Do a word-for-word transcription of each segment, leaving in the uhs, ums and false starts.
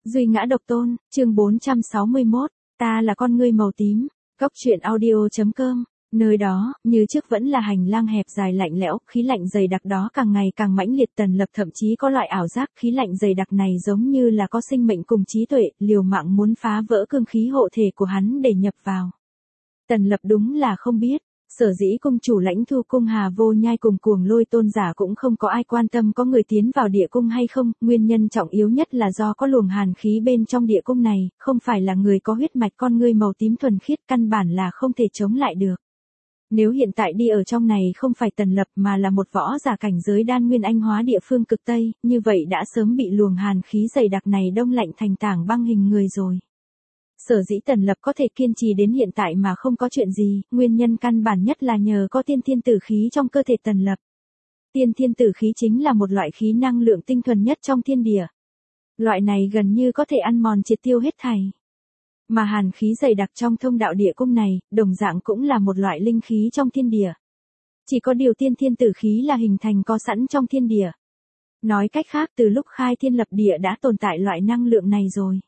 Duy ngã độc tôn, chương bốn trăm sáu mươi mốt, ta là con ngươi màu tím, góc truyện audio.com, nơi đó, như trước vẫn là hành lang hẹp dài lạnh lẽo, khí lạnh dày đặc đó càng ngày càng mãnh liệt. Tần Lập thậm chí có loại ảo giác khí lạnh dày đặc này giống như là có sinh mệnh cùng trí tuệ, liều mạng muốn phá vỡ cương khí hộ thể của hắn để nhập vào. Tần Lập đúng là không biết. Sở dĩ cung chủ Lãnh Thu cung Hà Vô Nhai cùng Cuồng Lôi tôn giả cũng không có ai quan tâm có người tiến vào địa cung hay không, nguyên nhân trọng yếu nhất là do có luồng hàn khí bên trong địa cung này, không phải là người có huyết mạch con ngươi màu tím thuần khiết, căn bản là không thể chống lại được. Nếu hiện tại đi ở trong này không phải Tần Lập mà là một võ giả cảnh giới đan nguyên anh hóa địa phương cực Tây, như vậy đã sớm bị luồng hàn khí dày đặc này đông lạnh thành tảng băng hình người rồi. Sở dĩ Tần Lập có thể kiên trì đến hiện tại mà không có chuyện gì, nguyên nhân căn bản nhất là nhờ có tiên thiên tử khí trong cơ thể Tần Lập. Tiên thiên tử khí chính là một loại khí năng lượng tinh thuần nhất trong thiên địa. Loại này gần như có thể ăn mòn triệt tiêu hết thảy. Mà hàn khí dày đặc trong thông đạo địa cung này, đồng dạng cũng là một loại linh khí trong thiên địa. Chỉ có điều tiên thiên tử khí là hình thành có sẵn trong thiên địa. Nói cách khác, từ lúc khai thiên lập địa đã tồn tại loại năng lượng này rồi.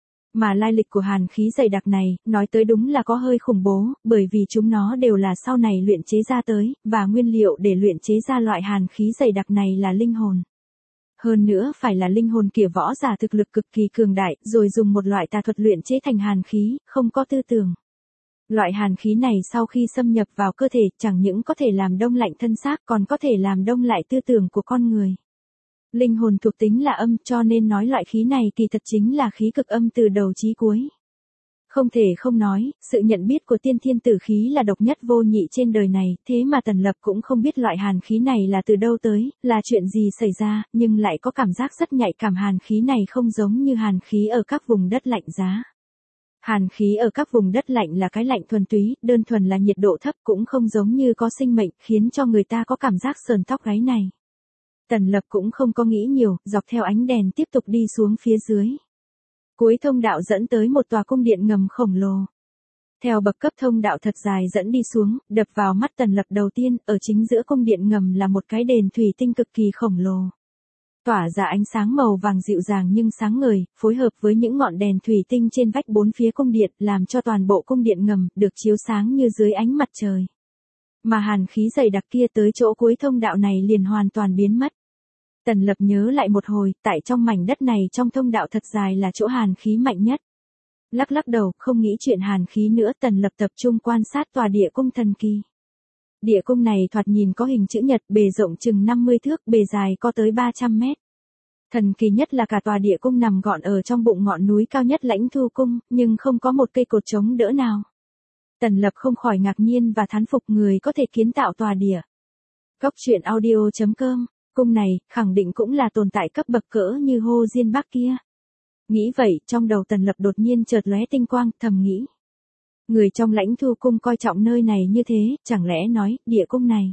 Mà lai lịch của hàn khí dày đặc này, nói tới đúng là có hơi khủng bố, bởi vì chúng nó đều là sau này luyện chế ra tới, và nguyên liệu để luyện chế ra loại hàn khí dày đặc này là linh hồn. Hơn nữa phải là linh hồn kiểu võ giả thực lực cực kỳ cường đại, rồi dùng một loại tà thuật luyện chế thành hàn khí, không có tư tưởng. Loại hàn khí này sau khi xâm nhập vào cơ thể, chẳng những có thể làm đông lạnh thân xác, còn có thể làm đông lại tư tưởng của con người. Linh hồn thuộc tính là âm, cho nên nói loại khí này kỳ thật chính là khí cực âm từ đầu chí cuối. Không thể không nói, sự nhận biết của tiên thiên tử khí là độc nhất vô nhị trên đời này, thế mà Tần Lập cũng không biết loại hàn khí này là từ đâu tới, là chuyện gì xảy ra, nhưng lại có cảm giác rất nhạy cảm. Hàn khí này không giống như hàn khí ở các vùng đất lạnh giá. Hàn khí ở các vùng đất lạnh là cái lạnh thuần túy, đơn thuần là nhiệt độ thấp, cũng không giống như có sinh mệnh, khiến cho người ta có cảm giác sờn tóc gáy này. Tần Lập cũng không có nghĩ nhiều, dọc theo ánh đèn tiếp tục đi xuống phía dưới. Cuối thông đạo dẫn tới một tòa cung điện ngầm khổng lồ. Theo bậc cấp thông đạo thật dài dẫn đi xuống, đập vào mắt Tần Lập đầu tiên, ở chính giữa cung điện ngầm là một cái đền thủy tinh cực kỳ khổng lồ. Tỏa ra ánh sáng màu vàng dịu dàng nhưng sáng ngời, phối hợp với những ngọn đèn thủy tinh trên vách bốn phía cung điện, làm cho toàn bộ cung điện ngầm được chiếu sáng như dưới ánh mặt trời. Mà hàn khí dày đặc kia tới chỗ cuối thông đạo này liền hoàn toàn biến mất. Tần Lập nhớ lại một hồi, tại trong mảnh đất này trong thông đạo thật dài là chỗ hàn khí mạnh nhất. Lắc lắc đầu, không nghĩ chuyện hàn khí nữa, Tần Lập tập trung quan sát tòa địa cung thần kỳ. Địa cung này thoạt nhìn có hình chữ nhật, bề rộng chừng năm mươi thước, bề dài có tới ba trăm mét. Thần kỳ nhất là cả tòa địa cung nằm gọn ở trong bụng ngọn núi cao nhất Lãnh Thu cung, nhưng không có một cây cột chống đỡ nào. Tần Lập không khỏi ngạc nhiên và thán phục người có thể kiến tạo tòa địa. Góc truyện audio.com, cung này, khẳng định cũng là tồn tại cấp bậc cỡ như Hồ Diên Bắc kia. Nghĩ vậy, trong đầu Tần Lập đột nhiên chợt lóe tinh quang, thầm nghĩ. Người trong Lãnh Thu cung coi trọng nơi này như thế, chẳng lẽ nói, địa cung này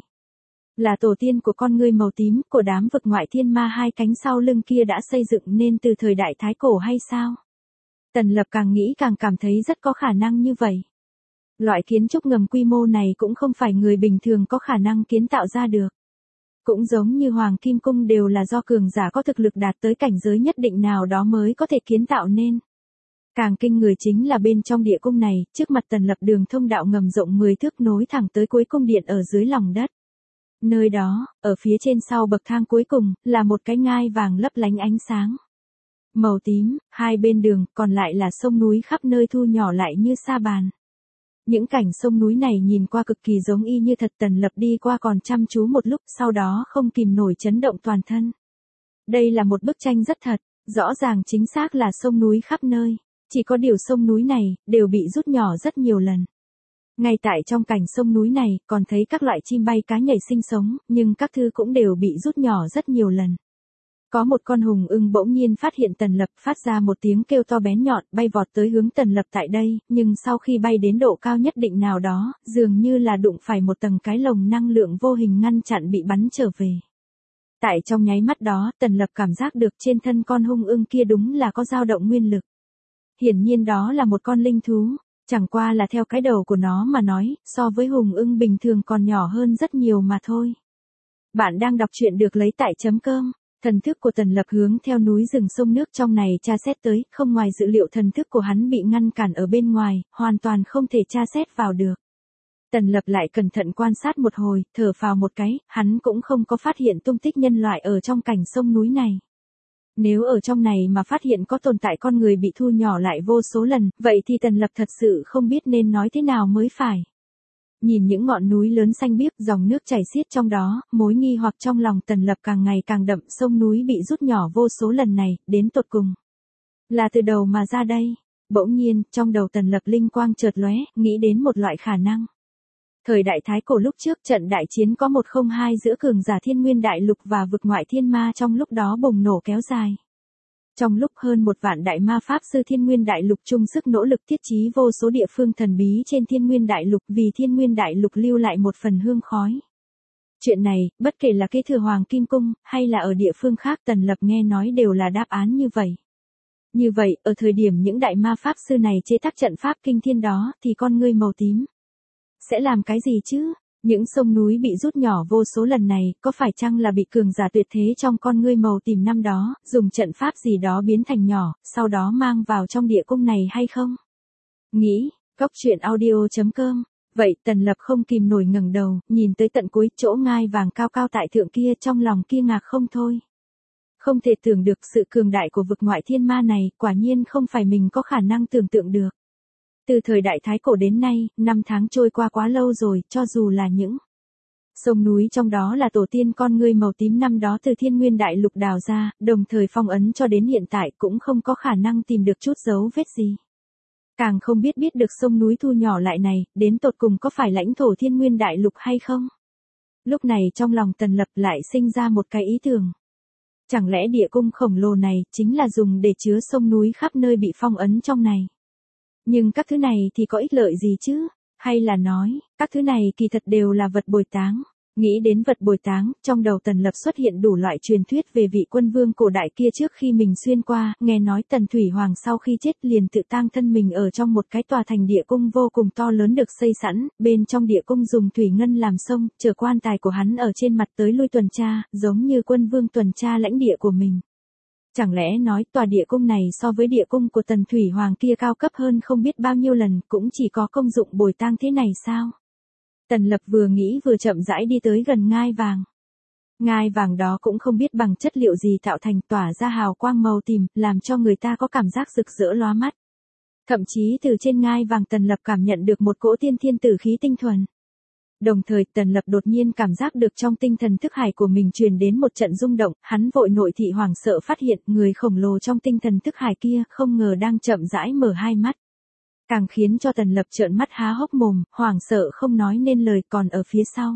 là tổ tiên của con ngươi màu tím, của đám vực ngoại thiên ma hai cánh sau lưng kia đã xây dựng nên từ thời đại Thái Cổ hay sao? Tần Lập càng nghĩ càng cảm thấy rất có khả năng như vậy. Loại kiến trúc ngầm quy mô này cũng không phải người bình thường có khả năng kiến tạo ra được. Cũng giống như Hoàng Kim Cung đều là do cường giả có thực lực đạt tới cảnh giới nhất định nào đó mới có thể kiến tạo nên. Càng kinh người chính là bên trong địa cung này, trước mặt Tần Lập đường thông đạo ngầm rộng mười thước nối thẳng tới cuối cung điện ở dưới lòng đất. Nơi đó, ở phía trên sau bậc thang cuối cùng, là một cái ngai vàng lấp lánh ánh sáng màu tím, hai bên đường còn lại là sông núi khắp nơi thu nhỏ lại như sa bàn. Những cảnh sông núi này nhìn qua cực kỳ giống y như thật. Tần Lập đi qua còn chăm chú một lúc, sau đó không kìm nổi chấn động toàn thân. Đây là một bức tranh rất thật, rõ ràng chính xác là sông núi khắp nơi, chỉ có điều sông núi này đều bị rút nhỏ rất nhiều lần. Ngay tại trong cảnh sông núi này còn thấy các loại chim bay cá nhảy sinh sống, nhưng các thứ cũng đều bị rút nhỏ rất nhiều lần. Có một con hùng ưng bỗng nhiên phát hiện Tần Lập, phát ra một tiếng kêu to bén nhọn, bay vọt tới hướng Tần Lập tại đây, nhưng sau khi bay đến độ cao nhất định nào đó, dường như là đụng phải một tầng cái lồng năng lượng vô hình ngăn chặn bị bắn trở về. Tại trong nháy mắt đó, Tần Lập cảm giác được trên thân con hung ưng kia đúng là có dao động nguyên lực. Hiển nhiên đó là một con linh thú, chẳng qua là theo cái đầu của nó mà nói, so với hùng ưng bình thường còn nhỏ hơn rất nhiều mà thôi. Bạn đang đọc truyện được lấy tại chấm com. Thần thức của Tần Lập hướng theo núi rừng sông nước trong này tra xét tới, không ngoài dự liệu thần thức của hắn bị ngăn cản ở bên ngoài, hoàn toàn không thể tra xét vào được. Tần Lập lại cẩn thận quan sát một hồi, thở phào một cái, hắn cũng không có phát hiện tung tích nhân loại ở trong cảnh sông núi này. Nếu ở trong này mà phát hiện có tồn tại con người bị thu nhỏ lại vô số lần, vậy thì Tần Lập thật sự không biết nên nói thế nào mới phải. Nhìn những ngọn núi lớn xanh biếc, dòng nước chảy xiết trong đó, mối nghi hoặc trong lòng Tần Lập càng ngày càng đậm, sông núi bị rút nhỏ vô số lần này, đến tột cùng. Là từ đầu mà ra đây. Bỗng nhiên, trong đầu Tần Lập linh quang chợt lóe, nghĩ đến một loại khả năng. Thời đại Thái Cổ lúc trước trận đại chiến có một không hai giữa cường giả Thiên Nguyên Đại Lục và vực ngoại thiên ma trong lúc đó bùng nổ kéo dài. Trong lúc hơn một vạn đại ma pháp sư Thiên Nguyên Đại Lục chung sức nỗ lực thiết trí vô số địa phương thần bí trên Thiên Nguyên Đại Lục vì Thiên Nguyên Đại Lục lưu lại một phần hương khói. Chuyện này, bất kể là kế thừa Hoàng Kim Cung, hay là ở địa phương khác Tần Lập nghe nói đều là đáp án như vậy. Như vậy, ở thời điểm những đại ma pháp sư này chế tác trận pháp kinh thiên đó, thì con ngươi màu tím sẽ làm cái gì chứ? Những sông núi bị rút nhỏ vô số lần này, có phải chăng là bị cường giả tuyệt thế trong con ngươi màu tím năm đó, dùng trận pháp gì đó biến thành nhỏ, sau đó mang vào trong địa cung này hay không? Nghĩ, Cốc Truyện Audio chấm com. Vậy Tần Lập không kìm nổi ngẩng đầu, nhìn tới tận cuối chỗ ngai vàng cao cao tại thượng kia, trong lòng kia ngạc không thôi. Không thể tưởng được sự cường đại của vực ngoại thiên ma này, quả nhiên không phải mình có khả năng tưởng tượng được. Từ thời đại Thái Cổ đến nay, năm tháng trôi qua quá lâu rồi, cho dù là những sông núi trong đó là tổ tiên con ngươi màu tím năm đó từ Thiên Nguyên Đại Lục đào ra, đồng thời phong ấn cho đến hiện tại cũng không có khả năng tìm được chút dấu vết gì. Càng không biết biết được sông núi thu nhỏ lại này, đến tột cùng có phải lãnh thổ Thiên Nguyên Đại Lục hay không? Lúc này trong lòng Tần Lập lại sinh ra một cái ý tưởng. Chẳng lẽ địa cung khổng lồ này chính là dùng để chứa sông núi khắp nơi bị phong ấn trong này? Nhưng các thứ này thì có ích lợi gì chứ? Hay là nói, các thứ này kỳ thật đều là vật bồi táng? Nghĩ đến vật bồi táng, trong đầu Tần Lập xuất hiện đủ loại truyền thuyết về vị quân vương cổ đại kia trước khi mình xuyên qua, nghe nói Tần Thủy Hoàng sau khi chết liền tự tang thân mình ở trong một cái tòa thành địa cung vô cùng to lớn được xây sẵn, bên trong địa cung dùng thủy ngân làm sông, chờ quan tài của hắn ở trên mặt tới lui tuần tra, giống như quân vương tuần tra lãnh địa của mình. Chẳng lẽ nói tòa địa cung này so với địa cung của Tần Thủy Hoàng kia cao cấp hơn không biết bao nhiêu lần, cũng chỉ có công dụng bồi tang thế này sao? Tần Lập vừa nghĩ vừa chậm rãi đi tới gần ngai vàng. Ngai vàng đó cũng không biết bằng chất liệu gì tạo thành, tỏa ra hào quang màu tím, làm cho người ta có cảm giác rực rỡ lóa mắt. Thậm chí từ trên ngai vàng Tần Lập cảm nhận được một cỗ tiên thiên tử khí tinh thuần. Đồng thời Tần Lập đột nhiên cảm giác được trong tinh thần thức hải của mình truyền đến một trận rung động, hắn vội nội thị hoảng sợ phát hiện người khổng lồ trong tinh thần thức hải kia không ngờ đang chậm rãi mở hai mắt. Càng khiến cho Tần Lập trợn mắt há hốc mồm, hoảng sợ không nói nên lời, còn ở phía sau.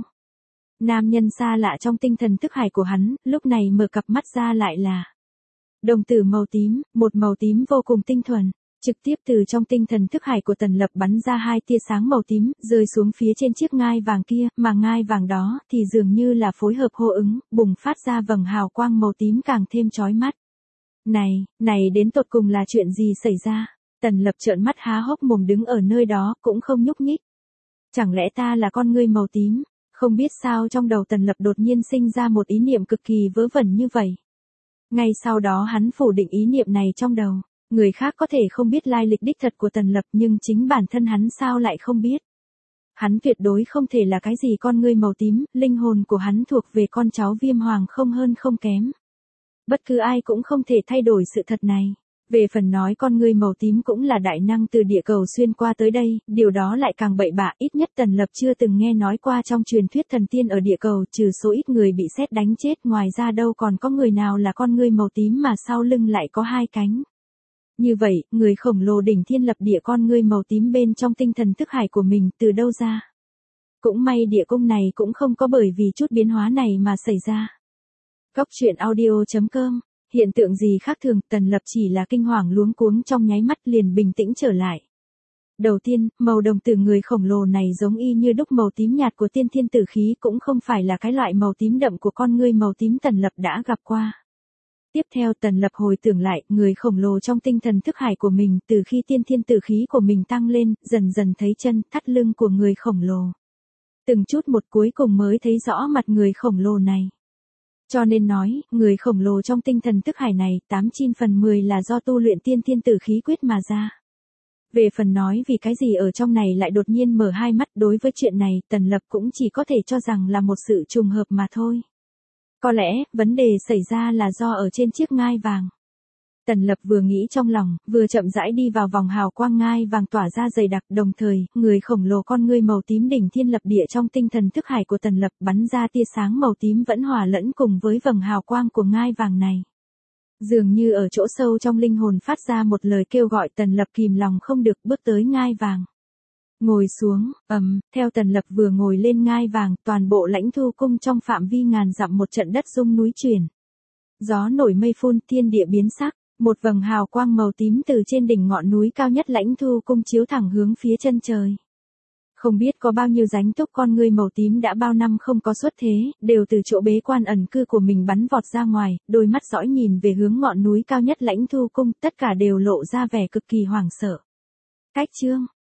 Nam nhân xa lạ trong tinh thần thức hải của hắn, lúc này mở cặp mắt ra lại là đồng tử màu tím, một màu tím vô cùng tinh thuần. Trực tiếp từ trong tinh thần thức hải của Tần Lập bắn ra hai tia sáng màu tím, rơi xuống phía trên chiếc ngai vàng kia, mà ngai vàng đó thì dường như là phối hợp hô ứng, bùng phát ra vầng hào quang màu tím càng thêm chói mắt. Này, này đến tột cùng là chuyện gì xảy ra? Tần Lập trợn mắt há hốc mồm đứng ở nơi đó, cũng không nhúc nhích. Chẳng lẽ ta là con ngươi màu tím? Không biết sao trong đầu Tần Lập đột nhiên sinh ra một ý niệm cực kỳ vớ vẩn như vậy. Ngay sau đó hắn phủ định ý niệm này trong đầu. Người khác có thể không biết lai lịch đích thật của Tần Lập, nhưng chính bản thân hắn sao lại không biết. Hắn tuyệt đối không thể là cái gì con ngươi màu tím, linh hồn của hắn thuộc về con cháu Viêm Hoàng không hơn không kém. Bất cứ ai cũng không thể thay đổi sự thật này. Về phần nói con ngươi màu tím cũng là đại năng từ địa cầu xuyên qua tới đây, điều đó lại càng bậy bạ, ít nhất Tần Lập chưa từng nghe nói qua trong truyền thuyết thần tiên ở địa cầu, trừ số ít người bị sét đánh chết, ngoài ra đâu còn có người nào là con ngươi màu tím mà sau lưng lại có hai cánh. Như vậy, người khổng lồ đỉnh thiên lập địa con ngươi màu tím bên trong tinh thần thức hải của mình từ đâu ra? Cũng may địa cung này cũng không có bởi vì chút biến hóa này mà xảy ra. Cốc Truyện Audio chấm com. Hiện tượng gì khác thường, Tần Lập chỉ là kinh hoàng luống cuống trong nháy mắt liền bình tĩnh trở lại. Đầu tiên, màu đồng tử người khổng lồ này giống y như đúc màu tím nhạt của tiên thiên tử khí, cũng không phải là cái loại màu tím đậm của con ngươi màu tím Tần Lập đã gặp qua. Tiếp theo Tần Lập hồi tưởng lại, người khổng lồ trong tinh thần thức hải của mình, từ khi tiên thiên tử khí của mình tăng lên, dần dần thấy chân, thắt lưng của người khổng lồ. Từng chút một cuối cùng mới thấy rõ mặt người khổng lồ này. Cho nên nói, người khổng lồ trong tinh thần thức hải này, tám chín phần mười là do tu luyện tiên thiên tử khí quyết mà ra. Về phần nói vì cái gì ở trong này lại đột nhiên mở hai mắt, đối với chuyện này, Tần Lập cũng chỉ có thể cho rằng là một sự trùng hợp mà thôi. Có lẽ, vấn đề xảy ra là do ở trên chiếc ngai vàng. Tần Lập vừa nghĩ trong lòng, vừa chậm rãi đi vào vòng hào quang ngai vàng tỏa ra dày đặc, đồng thời, người khổng lồ con ngươi màu tím đỉnh thiên lập địa trong tinh thần thức hải của Tần Lập bắn ra tia sáng màu tím vẫn hòa lẫn cùng với vầng hào quang của ngai vàng này. Dường như ở chỗ sâu trong linh hồn phát ra một lời kêu gọi, Tần Lập kìm lòng không được bước tới ngai vàng. Ngồi xuống, ầm, theo Tần Lập vừa ngồi lên ngai vàng, toàn bộ Lãnh Thu Cung trong phạm vi ngàn dặm một trận đất rung núi chuyển. Gió nổi mây phun, thiên địa biến sắc, một vầng hào quang màu tím từ trên đỉnh ngọn núi cao nhất Lãnh Thu Cung chiếu thẳng hướng phía chân trời. Không biết có bao nhiêu ránh túc con ngươi màu tím đã bao năm không có xuất thế, đều từ chỗ bế quan ẩn cư của mình bắn vọt ra ngoài, đôi mắt dõi nhìn về hướng ngọn núi cao nhất Lãnh Thu Cung, tất cả đều lộ ra vẻ cực kỳ hoảng sợ. Cách chương